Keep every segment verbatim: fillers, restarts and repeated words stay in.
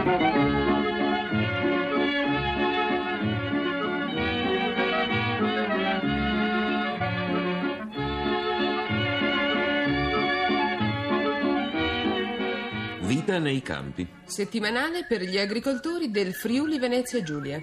Vita nei campi. Settimanale per gli agricoltori del Friuli Venezia Giulia.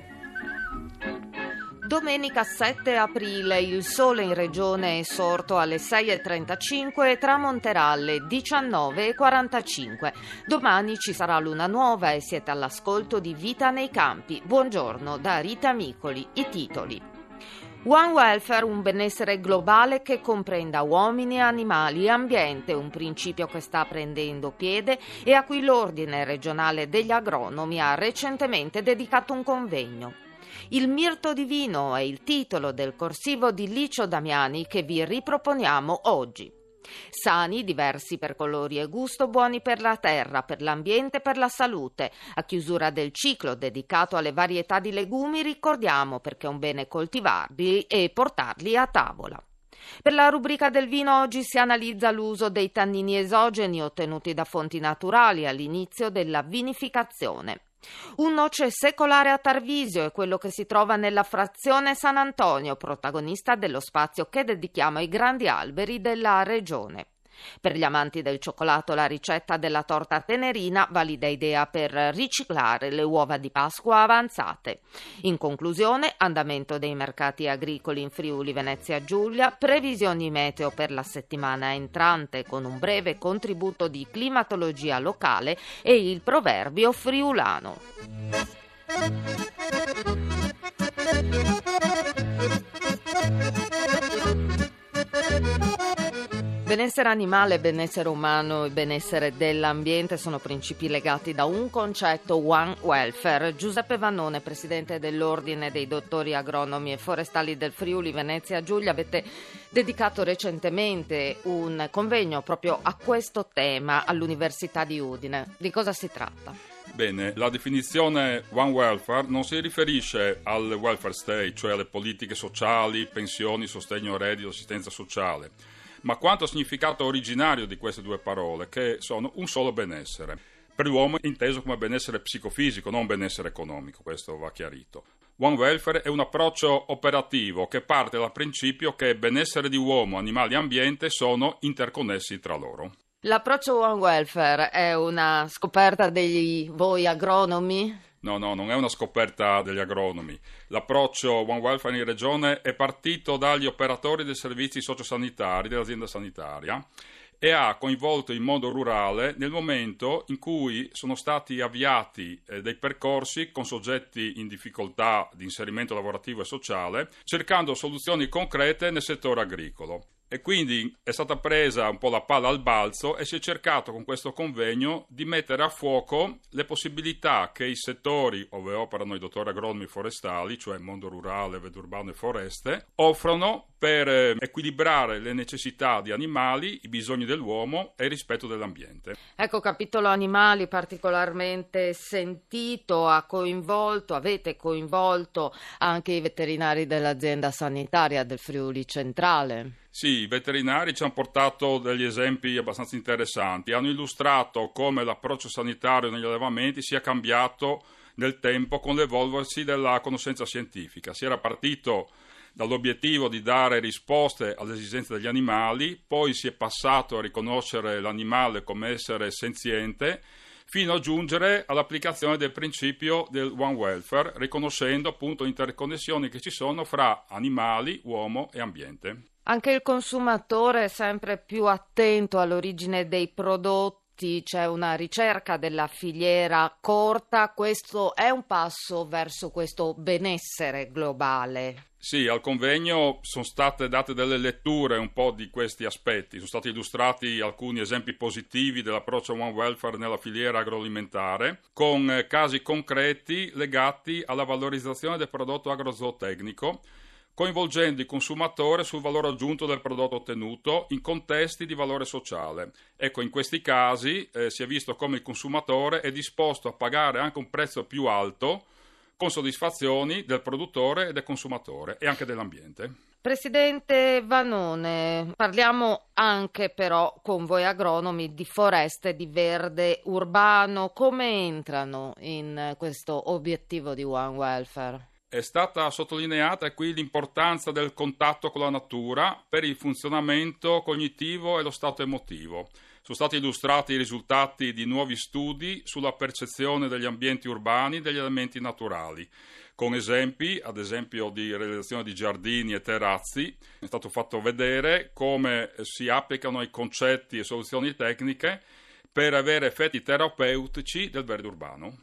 Domenica sette aprile, il sole in regione è sorto alle sei e trentacinque e tramonterà alle diciannove e quarantacinque. Domani ci sarà luna nuova e siete all'ascolto di Vita nei campi. Buongiorno da Rita Micoli. I titoli. One Welfare, un benessere globale che comprenda uomini, animali e ambiente, un principio che sta prendendo piede e a cui l'Ordine regionale degli agronomi ha recentemente dedicato un convegno. Il mirto divino è il titolo del corsivo di Licio Damiani che vi riproponiamo oggi. Sani, diversi per colori e gusto, buoni per la terra, per l'ambiente e per la salute. A chiusura del ciclo dedicato alle varietà di legumi ricordiamo perché è un bene coltivarli e portarli a tavola. Per la rubrica del vino oggi si analizza l'uso dei tannini esogeni ottenuti da fonti naturali all'inizio della vinificazione. Un noce secolare a Tarvisio è quello che si trova nella frazione San Antonio, protagonista dello spazio che dedichiamo ai grandi alberi della regione. Per gli amanti del cioccolato la ricetta della torta tenerina, valida idea per riciclare le uova di Pasqua avanzate. In conclusione, andamento dei mercati agricoli in Friuli Venezia Giulia, previsioni meteo per la settimana entrante con un breve contributo di climatologia locale e il proverbio friulano. Benessere animale, benessere umano e benessere dell'ambiente sono principi legati da un concetto, One Welfare. Giuseppe Vannone, presidente dell'Ordine dei dottori agronomi e forestali del Friuli Venezia Giulia, avete dedicato recentemente un convegno proprio a questo tema all'Università di Udine. Di cosa si tratta? Bene, la definizione One Welfare non si riferisce al welfare state, cioè alle politiche sociali, pensioni, sostegno reddito, assistenza sociale, ma quanto significato originario di queste due parole, che sono un solo benessere. Per l'uomo inteso come benessere psicofisico, non benessere economico, questo va chiarito. One Welfare è un approccio operativo che parte dal principio che benessere di uomo, animali e ambiente sono interconnessi tra loro. L'approccio One Welfare è una scoperta degli voi agronomi? No, no, non è una scoperta degli agronomi. L'approccio One Welfare in regione è partito dagli operatori dei servizi sociosanitari dell'azienda sanitaria e ha coinvolto il mondo rurale nel momento in cui sono stati avviati eh, dei percorsi con soggetti in difficoltà di inserimento lavorativo e sociale, cercando soluzioni concrete nel settore agricolo. E quindi è stata presa un po' la palla al balzo e si è cercato con questo convegno di mettere a fuoco le possibilità che i settori dove operano i dottori agronomi forestali, cioè mondo rurale, vedo urbano e foreste, offrono per eh, equilibrare le necessità di animali, i bisogni dell'uomo e il rispetto dell'ambiente. Ecco, capitolo animali particolarmente sentito, ha coinvolto, avete coinvolto anche i veterinari dell'azienda sanitaria del Friuli Centrale. Sì, i veterinari ci hanno portato degli esempi abbastanza interessanti. Hanno illustrato come l'approccio sanitario negli allevamenti sia cambiato nel tempo con l'evolversi della conoscenza scientifica. Si era partito dall'obiettivo di dare risposte alle esigenze degli animali, poi si è passato a riconoscere l'animale come essere senziente, fino a giungere all'applicazione del principio del One Welfare, riconoscendo appunto interconnessioni che ci sono fra animali, uomo e ambiente. Anche il consumatore è sempre più attento all'origine dei prodotti, c'è una ricerca della filiera corta, questo è un passo verso questo benessere globale. Sì, al convegno sono state date delle letture un po' di questi aspetti, sono stati illustrati alcuni esempi positivi dell'approccio One Welfare nella filiera agroalimentare, con casi concreti legati alla valorizzazione del prodotto agrozootecnico, coinvolgendo il consumatore sul valore aggiunto del prodotto ottenuto in contesti di valore sociale. Ecco, in questi casi eh, si è visto come il consumatore è disposto a pagare anche un prezzo più alto con soddisfazioni del produttore e del consumatore e anche dell'ambiente. Presidente Vanone, parliamo anche però con voi agronomi di foreste, di verde urbano. Come entrano in questo obiettivo di One Welfare? È stata sottolineata qui l'importanza del contatto con la natura per il funzionamento cognitivo e lo stato emotivo. Sono stati illustrati i risultati di nuovi studi sulla percezione degli ambienti urbani degli elementi naturali, con esempi, ad esempio di realizzazione di giardini e terrazzi. È stato fatto vedere come si applicano i concetti e soluzioni tecniche per avere effetti terapeutici del verde urbano.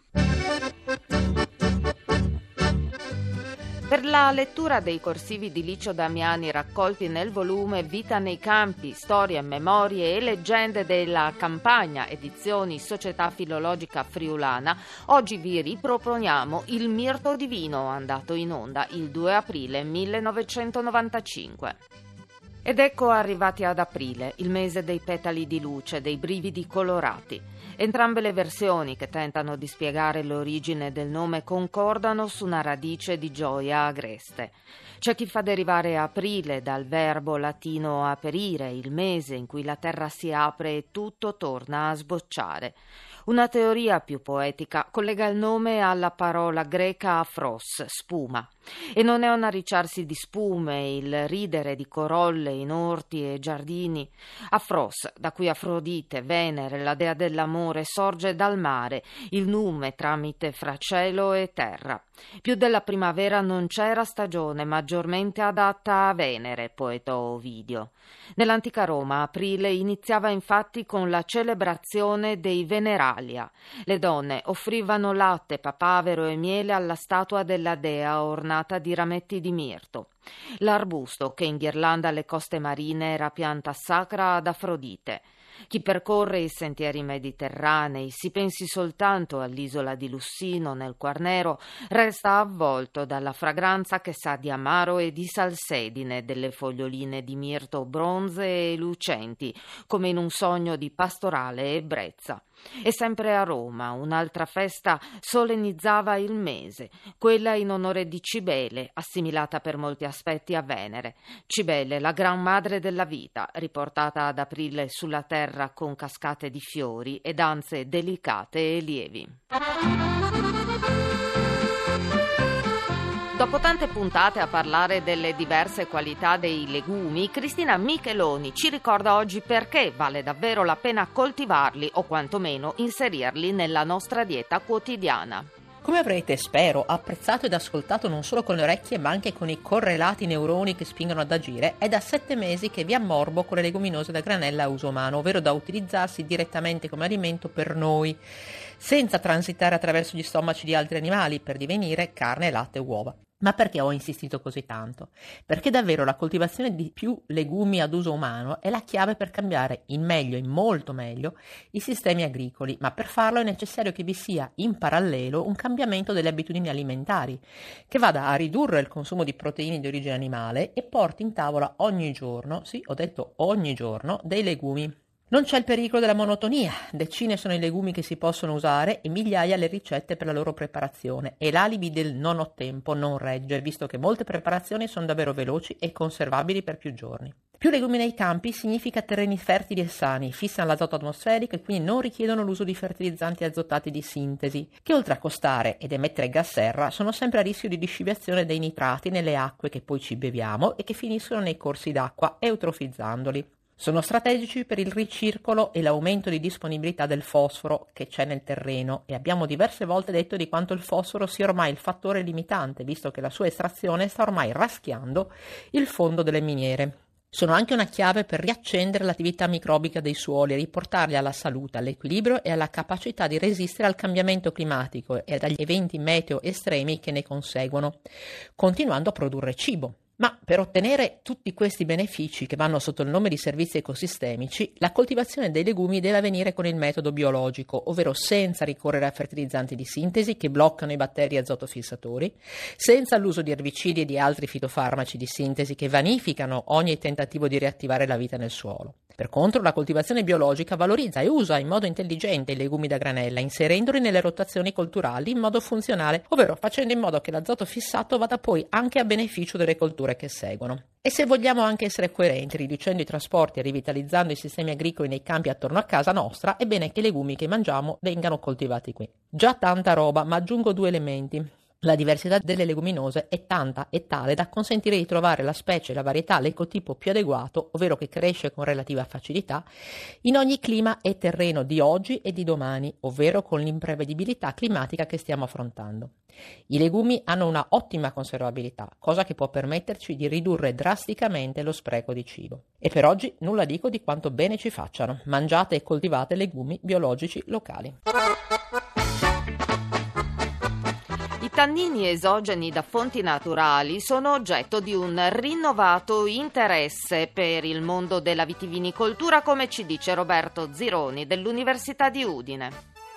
Per la lettura dei corsivi di Licio Damiani raccolti nel volume Vita nei campi, storie, memorie e leggende della Campagna, edizioni Società Filologica Friulana, oggi vi riproponiamo Il Mirto Divino, andato in onda il due aprile millenovecentonovantacinque. Ed ecco arrivati ad aprile, il mese dei petali di luce, dei brividi colorati. Entrambe le versioni che tentano di spiegare l'origine del nome concordano su una radice di gioia agreste. C'è chi fa derivare aprile dal verbo latino aperire, il mese in cui la terra si apre e tutto torna a sbocciare. Una teoria più poetica collega il nome alla parola greca afros, spuma. E non è un arricciarsi di spume, il ridere di corolle in orti e giardini. Afros, da cui Afrodite, Venere, la dea dell'amore, sorge dal mare, il nume tramite fra cielo e terra. Più della primavera non c'era stagione maggiormente adatta a Venere, poetò Ovidio. Nell'antica Roma aprile iniziava infatti con la celebrazione dei Veneralia. Le donne offrivano latte, papavero e miele alla statua della dea ornata di rametti di mirto. L'arbusto che inghirlanda le coste marine era pianta sacra ad Afrodite. Chi percorre i sentieri mediterranei, si pensi soltanto all'isola di Lussino nel Quarnero, resta avvolto dalla fragranza che sa di amaro e di salsedine delle foglioline di mirto bronze e lucenti, come in un sogno di pastorale ebbrezza. E sempre a Roma un'altra festa solennizzava il mese, quella in onore di Cibele, assimilata per molti aspetti a Venere. Cibele, la gran madre della vita, riportata ad aprile sulla terra con cascate di fiori e danze delicate e lievi. Dopo tante puntate a parlare delle diverse qualità dei legumi, Cristina Micheloni ci ricorda oggi perché vale davvero la pena coltivarli o quantomeno inserirli nella nostra dieta quotidiana. Come avrete, spero, apprezzato ed ascoltato non solo con le orecchie ma anche con i correlati neuroni che spingono ad agire, è da sette mesi che vi ammorbo con le leguminose da granella a uso umano, ovvero da utilizzarsi direttamente come alimento per noi, senza transitare attraverso gli stomaci di altri animali per divenire carne, latte e uova. Ma perché ho insistito così tanto? Perché davvero la coltivazione di più legumi ad uso umano è la chiave per cambiare in meglio, in molto meglio, i sistemi agricoli, ma per farlo è necessario che vi sia in parallelo un cambiamento delle abitudini alimentari, che vada a ridurre il consumo di proteine di origine animale e porti in tavola ogni giorno, sì, ho detto ogni giorno, dei legumi. Non c'è il pericolo della monotonia, decine sono i legumi che si possono usare e migliaia le ricette per la loro preparazione e l'alibi del non ho tempo non regge, visto che molte preparazioni sono davvero veloci e conservabili per più giorni. Più legumi nei campi significa terreni fertili e sani, fissano l'azoto atmosferico e quindi non richiedono l'uso di fertilizzanti azotati di sintesi, che oltre a costare ed emettere gas serra sono sempre a rischio di disciviazione dei nitrati nelle acque che poi ci beviamo e che finiscono nei corsi d'acqua eutrofizzandoli. Sono strategici per il ricircolo e l'aumento di disponibilità del fosforo che c'è nel terreno e abbiamo diverse volte detto di quanto il fosforo sia ormai il fattore limitante, visto che la sua estrazione sta ormai raschiando il fondo delle miniere. Sono anche una chiave per riaccendere l'attività microbica dei suoli e riportarli alla salute, all'equilibrio e alla capacità di resistere al cambiamento climatico e agli eventi meteo estremi che ne conseguono, continuando a produrre cibo. Ma per ottenere tutti questi benefici che vanno sotto il nome di servizi ecosistemici, la coltivazione dei legumi deve avvenire con il metodo biologico, ovvero senza ricorrere a fertilizzanti di sintesi che bloccano i batteri azotofissatori, senza l'uso di erbicidi e di altri fitofarmaci di sintesi che vanificano ogni tentativo di riattivare la vita nel suolo. Per contro, la coltivazione biologica valorizza e usa in modo intelligente i legumi da granella, inserendoli nelle rotazioni colturali in modo funzionale, ovvero facendo in modo che l'azoto fissato vada poi anche a beneficio delle colture che seguono. E se vogliamo anche essere coerenti, riducendo i trasporti e rivitalizzando i sistemi agricoli nei campi attorno a casa nostra, è bene che i legumi che mangiamo vengano coltivati qui. Già tanta roba, ma aggiungo due elementi. La diversità delle leguminose è tanta e tale da consentire di trovare la specie e la varietà l'ecotipo più adeguato, ovvero che cresce con relativa facilità, in ogni clima e terreno di oggi e di domani, ovvero con l'imprevedibilità climatica che stiamo affrontando. I legumi hanno una ottima conservabilità, cosa che può permetterci di ridurre drasticamente lo spreco di cibo. E per oggi nulla dico di quanto bene ci facciano. Mangiate e coltivate legumi biologici locali. I tannini esogeni da fonti naturali sono oggetto di un rinnovato interesse per il mondo della vitivinicoltura, come ci dice Roberto Zironi dell'Università di Udine.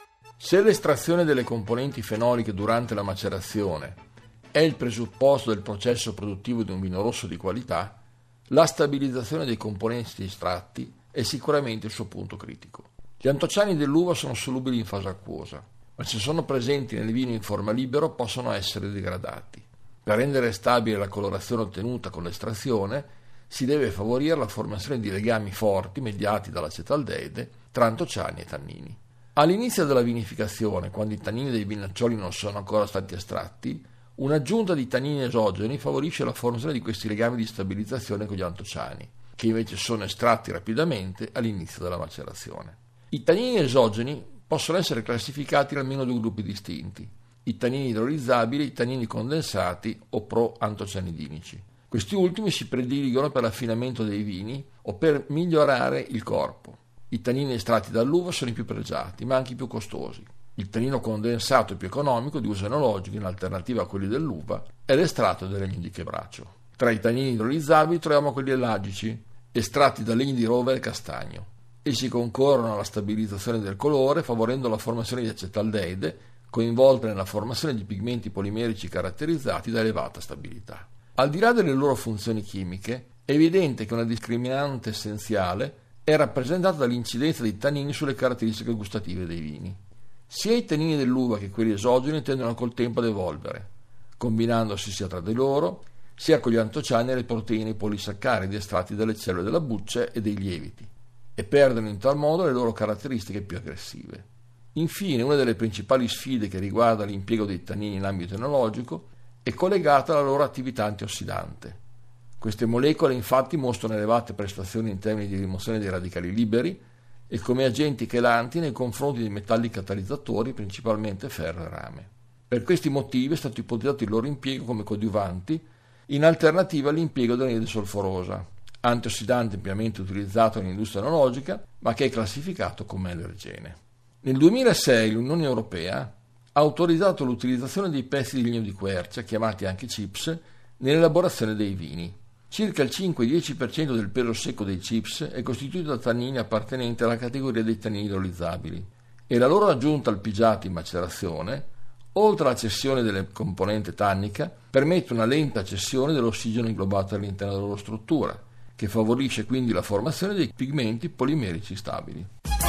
Se l'estrazione delle componenti fenoliche durante la macerazione è il presupposto del processo produttivo di un vino rosso di qualità, la stabilizzazione dei componenti estratti è sicuramente il suo punto critico. Gli antociani dell'uva sono solubili in fase acquosa, ma se sono presenti nel vino in forma libero possono essere degradati. Per rendere stabile la colorazione ottenuta con l'estrazione si deve favorire la formazione di legami forti mediati dall'acetaldeide tra antociani e tannini. All'inizio della vinificazione, quando i tannini dei vinaccioli non sono ancora stati estratti, un'aggiunta di tannini esogeni favorisce la formazione di questi legami di stabilizzazione con gli antociani, che invece sono estratti rapidamente all'inizio della macerazione. I tannini esogeni possono essere classificati in almeno due gruppi distinti: i tannini idrolizzabili, i tannini condensati o pro-antocianidinici. Questi ultimi si prediligono per l'affinamento dei vini o per migliorare il corpo. I tannini estratti dall'uva sono i più pregiati, ma anche i più costosi. Il tannino condensato è più economico, di uso enologico, in alternativa a quelli dell'uva, è l'estratto del legno di quebracho. Tra i tannini idrolizzabili troviamo quelli ellagici, estratti da legni di rovere e castagno. Essi concorrono alla stabilizzazione del colore, favorendo la formazione di acetaldeide, coinvolte nella formazione di pigmenti polimerici caratterizzati da elevata stabilità. Al di là delle loro funzioni chimiche, è evidente che una discriminante essenziale è rappresentata dall'incidenza dei tannini sulle caratteristiche gustative dei vini. Sia i tannini dell'uva che quelli esogeni tendono col tempo ad evolvere, combinandosi sia tra di loro, sia con gli antociani e le proteine polisaccaridi estratti dalle cellule della buccia e dei lieviti, e perdono in tal modo le loro caratteristiche più aggressive. Infine, una delle principali sfide che riguarda l'impiego dei tannini in ambito enologico è collegata alla loro attività antiossidante. Queste molecole infatti mostrano elevate prestazioni in termini di rimozione dei radicali liberi e come agenti chelanti nei confronti di metalli catalizzatori, principalmente ferro e rame. Per questi motivi è stato ipotizzato il loro impiego come coadiuvanti in alternativa all'impiego dell'anidride solforosa, antiossidante ampiamente utilizzato nell'industria enologica, ma che è classificato come allergene. Nel duemilasei l'Unione Europea ha autorizzato l'utilizzazione dei pezzi di legno di quercia, chiamati anche chips, nell'elaborazione dei vini. Circa il cinque-dieci per cento del pelo secco dei chips è costituito da tannini appartenenti alla categoria dei tannini idrolizzabili e la loro aggiunta al pigiato in macerazione, oltre alla cessione delle componente tannica, permette una lenta cessione dell'ossigeno inglobato all'interno della loro struttura, che favorisce quindi la formazione dei pigmenti polimerici stabili.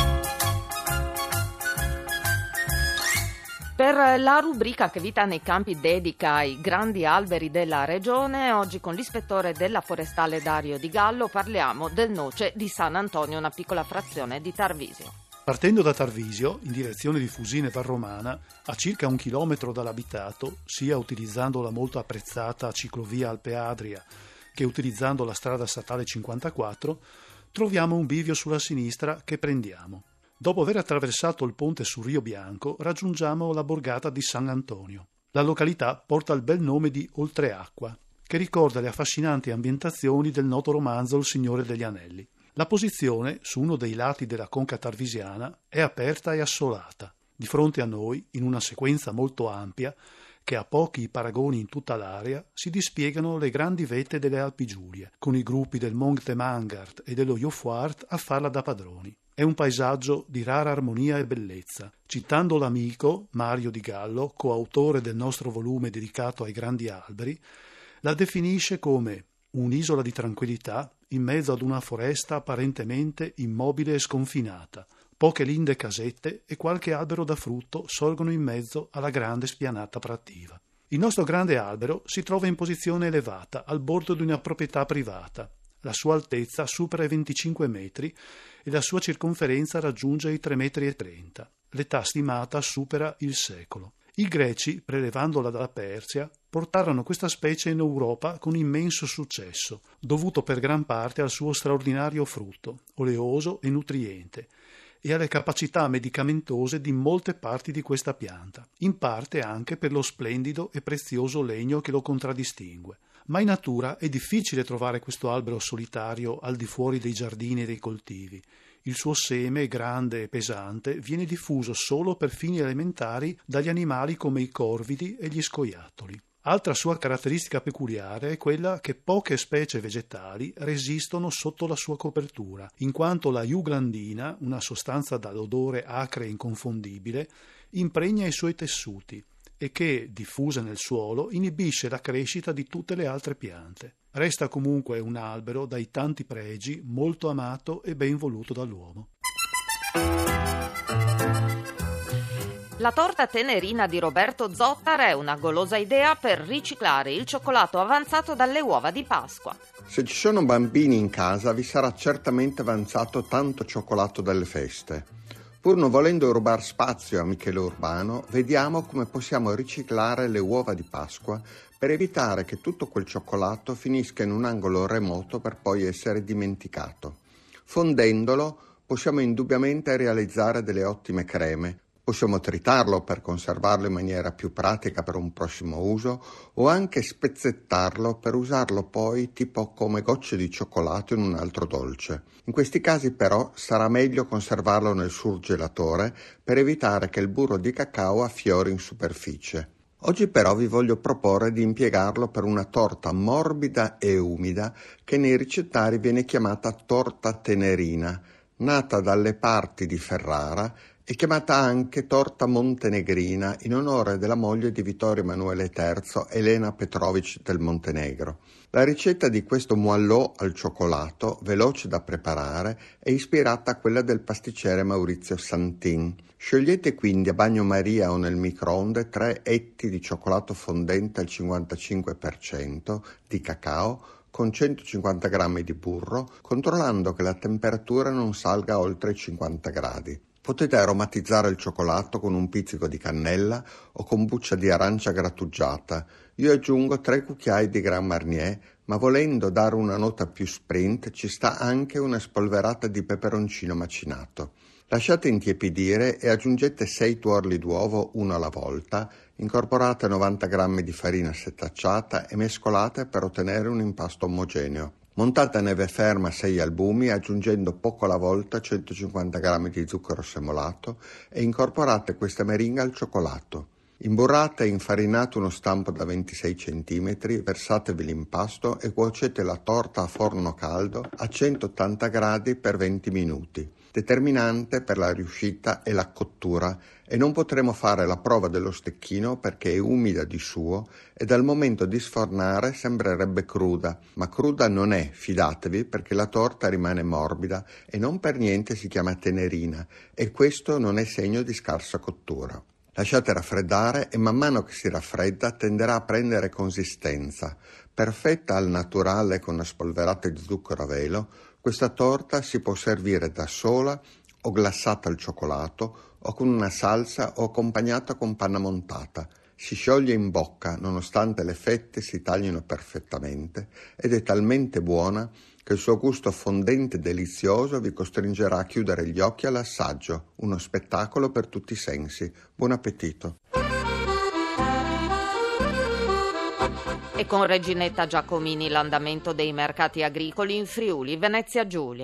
Per la rubrica Che vita nei campi dedica ai grandi alberi della regione, oggi con l'ispettore della forestale Dario Di Gallo parliamo del Noce di San Antonio, una piccola frazione di Tarvisio. Partendo da Tarvisio, in direzione di Fusine Valromana, a circa un chilometro dall'abitato, sia utilizzando la molto apprezzata ciclovia Alpe Adria che utilizzando la strada statale cinquantaquattro, troviamo un bivio sulla sinistra che prendiamo. Dopo aver attraversato il ponte sul Rio Bianco, raggiungiamo la borgata di San Antonio. La località porta il bel nome di Oltreacqua, che ricorda le affascinanti ambientazioni del noto romanzo Il Signore degli Anelli. La posizione, su uno dei lati della conca tarvisiana, è aperta e assolata. Di fronte a noi, in una sequenza molto ampia, che a pochi paragoni in tutta l'area si dispiegano le grandi vette delle Alpi Giulie, con i gruppi del Monte Mangart e dello Jofouart a farla da padroni. È un paesaggio di rara armonia e bellezza. Citando l'amico Mario Di Gallo, coautore del nostro volume dedicato ai grandi alberi, la definisce come un'isola di tranquillità in mezzo ad una foresta apparentemente immobile e sconfinata. Poche linde casette e qualche albero da frutto sorgono in mezzo alla grande spianata prativa. Il nostro grande albero si trova in posizione elevata, al bordo di una proprietà privata. La sua altezza supera i venticinque metri e la sua circonferenza raggiunge i tre metri e trenta. L'età stimata supera il secolo. I greci, prelevandola dalla Persia, portarono questa specie in Europa con immenso successo, dovuto per gran parte al suo straordinario frutto, oleoso e nutriente, e alle capacità medicamentose di molte parti di questa pianta, in parte anche per lo splendido e prezioso legno che lo contraddistingue. Ma in natura è difficile trovare questo albero solitario al di fuori dei giardini e dei coltivi. Il suo seme, grande e pesante, viene diffuso solo per fini alimentari dagli animali come i corvidi e gli scoiattoli. Altra sua caratteristica peculiare è quella che poche specie vegetali resistono sotto la sua copertura, in quanto la euglandina, una sostanza dall'odore acre e inconfondibile, impregna i suoi tessuti e che, diffusa nel suolo, inibisce la crescita di tutte le altre piante. Resta comunque un albero dai tanti pregi, molto amato e ben voluto dall'uomo. La torta tenerina di Roberto Zottar è una golosa idea per riciclare il cioccolato avanzato dalle uova di Pasqua. Se ci sono bambini in casa, vi sarà certamente avanzato tanto cioccolato dalle feste. Pur non volendo rubar spazio a Michele Urbano, vediamo come possiamo riciclare le uova di Pasqua per evitare che tutto quel cioccolato finisca in un angolo remoto per poi essere dimenticato. Fondendolo, possiamo indubbiamente realizzare delle ottime creme. Possiamo tritarlo per conservarlo in maniera più pratica per un prossimo uso o anche spezzettarlo per usarlo poi tipo come gocce di cioccolato in un altro dolce. In questi casi però sarà meglio conservarlo nel surgelatore per evitare che il burro di cacao affiori in superficie. Oggi però vi voglio proporre di impiegarlo per una torta morbida e umida che nei ricettari viene chiamata torta tenerina, nata dalle parti di Ferrara e chiamata anche torta montenegrina in onore della moglie di Vittorio Emanuele terzo, Elena Petrovic del Montenegro. La ricetta di questo moelleux al cioccolato, veloce da preparare, è ispirata a quella del pasticcere Maurizio Santin. Sciogliete quindi a bagnomaria o nel microonde tre etti di cioccolato fondente al cinquantacinque per cento di cacao con centocinquanta grammi di burro, controllando che la temperatura non salga oltre i cinquanta gradi. Potete aromatizzare il cioccolato con un pizzico di cannella o con buccia di arancia grattugiata. Io aggiungo tre cucchiai di Grand Marnier, ma volendo dare una nota più sprint ci sta anche una spolverata di peperoncino macinato. Lasciate intiepidire e aggiungete sei tuorli d'uovo uno alla volta, incorporate novanta grammi di farina setacciata e mescolate per ottenere un impasto omogeneo. Montate a neve ferma sei albumi aggiungendo poco alla volta centocinquanta grammi di zucchero semolato e incorporate questa meringa al cioccolato. Imburrate e infarinate uno stampo da ventisei centimetri, versatevi l'impasto e cuocete la torta a forno caldo a centottanta gradi per venti minuti. Determinante per la riuscita è la cottura e non potremo fare la prova dello stecchino perché è umida di suo e dal momento di sfornare sembrerebbe cruda, ma cruda non è, fidatevi, perché la torta rimane morbida e non per niente si chiama tenerina e questo non è segno di scarsa cottura. Lasciate raffreddare e man mano che si raffredda tenderà a prendere consistenza. Perfetta al naturale con una spolverata di zucchero a velo, questa torta si può servire da sola o glassata al cioccolato o con una salsa o accompagnata con panna montata. Si scioglie in bocca nonostante le fette si taglino perfettamente ed è talmente buona che il suo gusto fondente e delizioso vi costringerà a chiudere gli occhi all'assaggio. Uno spettacolo per tutti i sensi. Buon appetito! E con Reginetta Giacomini l'andamento dei mercati agricoli in Friuli, Venezia Giulia.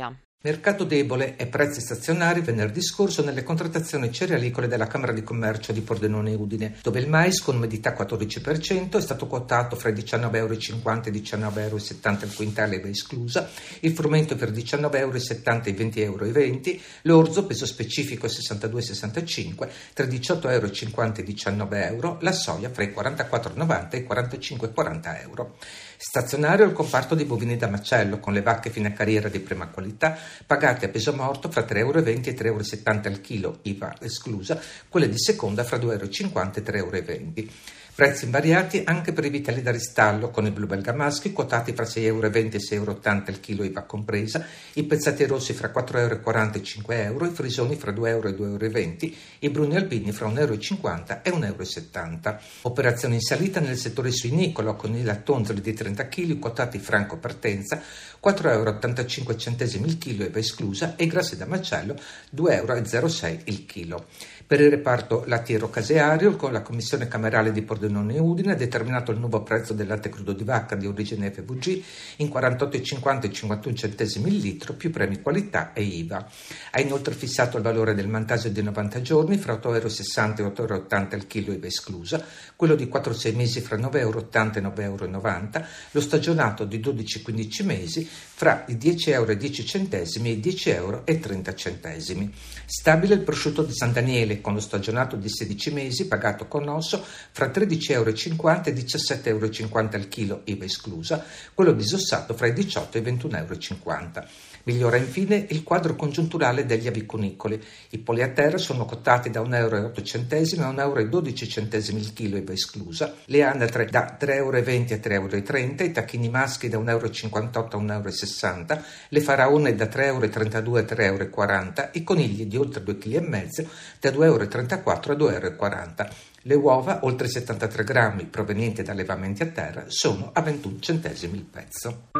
Mercato debole e prezzi stazionari venerdì scorso nelle contrattazioni cerealicole della Camera di Commercio di Pordenone Udine, dove il mais con umidità quattordici per cento è stato quotato fra i diciannove virgola cinquanta euro e i diciannove virgola settanta euro il quintale, I V A esclusa, il frumento per diciannove virgola settanta euro e i venti virgola venti euro, l'orzo peso specifico sessantadue virgola sessantacinque tra i diciotto virgola cinquanta euro e i diciannove euro, la soia fra i quarantaquattro virgola novanta e i quarantacinque virgola quaranta euro. Stazionario il comparto dei bovini da macello con le vacche fine carriera di prima qualità pagate a peso morto fra tre virgola venti euro e tre virgola settanta euro al chilo, I V A esclusa, quelle di seconda fra due virgola cinquanta euro e tre virgola venti euro. Prezzi invariati anche per i vitelli da ristallo, con i blu belga maschi quotati fra sei virgola venti euro e sei virgola ottanta euro il chilo, I V A compresa, i pezzati rossi fra quattro virgola quaranta euro e cinque euro, i frisoni fra due euro e due virgola venti euro, i bruni albini fra un virgola cinquanta euro e un virgola settanta euro. Operazione in salita nel settore suinicolo, con i lattonzoli di trenta chili quotati franco partenza, quattro virgola ottantacinque euro il chilo, I V A esclusa, e i grassi da macello due virgola zero sei euro il chilo. Per il reparto lattiero-caseario, con la Commissione Camerale di Pordenone e Udine ha determinato il nuovo prezzo del latte crudo di vacca di origine F V G in quarantotto virgola cinquanta e cinquantuno centesimi il litro, più premi qualità e I V A. Ha inoltre fissato il valore del mantasio di novanta giorni fra otto virgola sessanta euro e otto virgola ottanta euro il chilo, I V A esclusa, quello di quattro sei mesi fra nove virgola ottanta euro e nove virgola novanta euro, lo stagionato di dodici quindici mesi fra i dieci virgola dieci euro e i dieci virgola trenta euro. Stabile il prosciutto di San Daniele con lo stagionato di sedici mesi pagato con osso fra tredici virgola cinquanta euro e diciassette virgola cinquanta euro al chilo, I V A esclusa, quello disossato fra i diciotto e i ventuno virgola cinquanta euro. Migliora infine il quadro congiunturale degli aviconicoli. I polli a terra sono quotati da un euro e otto centesimi a un euro e dodici centesimi il chilo, I V A esclusa, le anatre da tre virgola venti euro a tre virgola trenta euro, i tacchini maschi da un euro e cinquantotto a un euro e sessanta euro, le faraone da tre virgola trentadue euro a tre virgola quaranta euro, i conigli di oltre due virgola cinque chili da due virgola trentaquattro euro a due virgola quaranta euro. Le uova, oltre settantatré grammi, provenienti da allevamenti a terra, sono a ventuno centesimi il pezzo.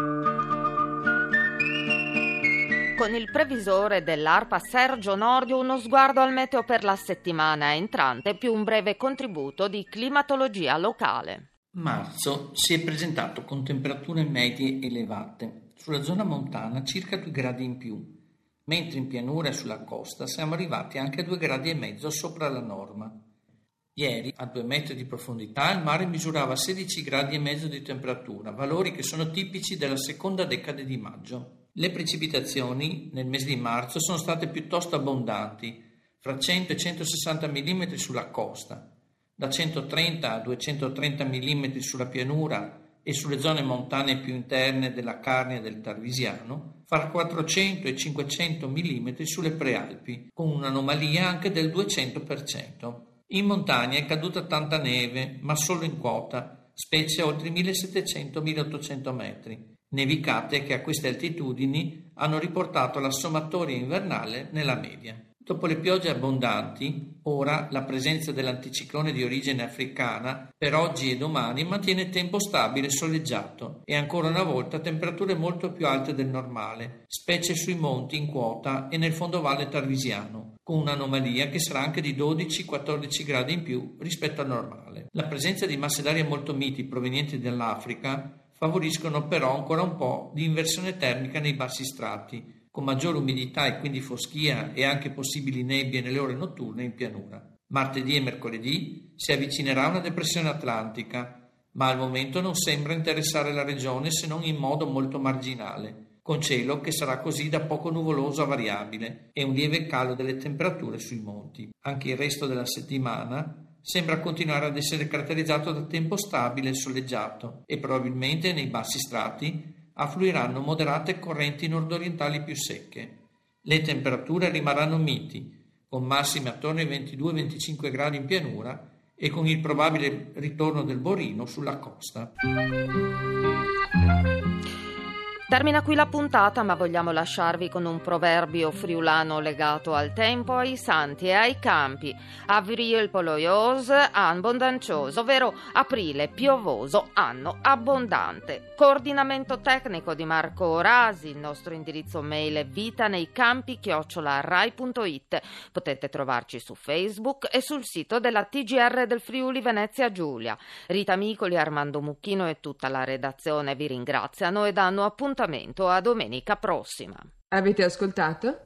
Con il previsore dell'ARPA Sergio Nordio uno sguardo al meteo per la settimana entrante più un breve contributo di climatologia locale. Marzo si è presentato con temperature medie elevate, sulla zona montana circa due gradi in più, mentre in pianura e sulla costa siamo arrivati anche a due gradi e mezzo sopra la norma. Ieri, a due metri di profondità, il mare misurava sedici gradi e mezzo di temperatura, valori che sono tipici della seconda decade di maggio. Le precipitazioni nel mese di marzo sono state piuttosto abbondanti, fra cento e centosessanta millimetri sulla costa, da centotrenta a duecentotrenta millimetri sulla pianura e sulle zone montane più interne della Carnia e del Tarvisiano, fra quattrocento e cinquecento millimetri sulle prealpi, con un'anomalia anche del duecento per cento. In montagna è caduta tanta neve, ma solo in quota, specie oltre i millesettecento milleottocento metri, nevicate che a queste altitudini hanno riportato la sommatoria invernale nella media. Dopo le piogge abbondanti, ora la presenza dell'anticiclone di origine africana per oggi e domani mantiene tempo stabile e soleggiato e ancora una volta temperature molto più alte del normale, specie sui monti in quota e nel fondovalle tarvisiano, con un'anomalia che sarà anche di dodici quattordici gradi in più rispetto al normale. La presenza di masse d'aria molto miti provenienti dall'Africa favoriscono però ancora un po' di inversione termica nei bassi strati, con maggiore umidità e quindi foschia e anche possibili nebbie nelle ore notturne in pianura. Martedì e mercoledì si avvicinerà una depressione atlantica, ma al momento non sembra interessare la regione se non in modo molto marginale, con cielo che sarà così da poco nuvoloso a variabile e un lieve calo delle temperature sui monti. Anche il resto della settimana sembra continuare ad essere caratterizzato da tempo stabile e soleggiato e probabilmente nei bassi strati affluiranno moderate correnti nordorientali più secche. Le temperature rimarranno miti, con massime attorno ai ventidue venticinque gradi in pianura e con il probabile ritorno del borino sulla costa. Termina qui la puntata, ma vogliamo lasciarvi con un proverbio friulano legato al tempo, ai santi e ai campi. Avril poloios, an bondancioso, ovvero aprile piovoso, anno abbondante. Coordinamento tecnico di Marco Orasi, il nostro indirizzo mail è vita nei campi chiocciola rai punto it. Potete trovarci su Facebook e sul sito della T G R del Friuli Venezia Giulia. Rita Micoli, Armando Mucchino e tutta la redazione vi ringraziano e danno appuntamento appuntamento a domenica prossima. Avete ascoltato?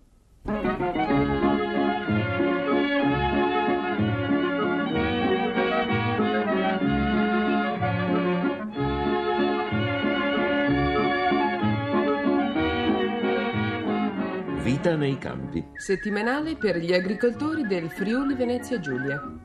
Vita nei campi. Settimanale per gli agricoltori del Friuli Venezia Giulia.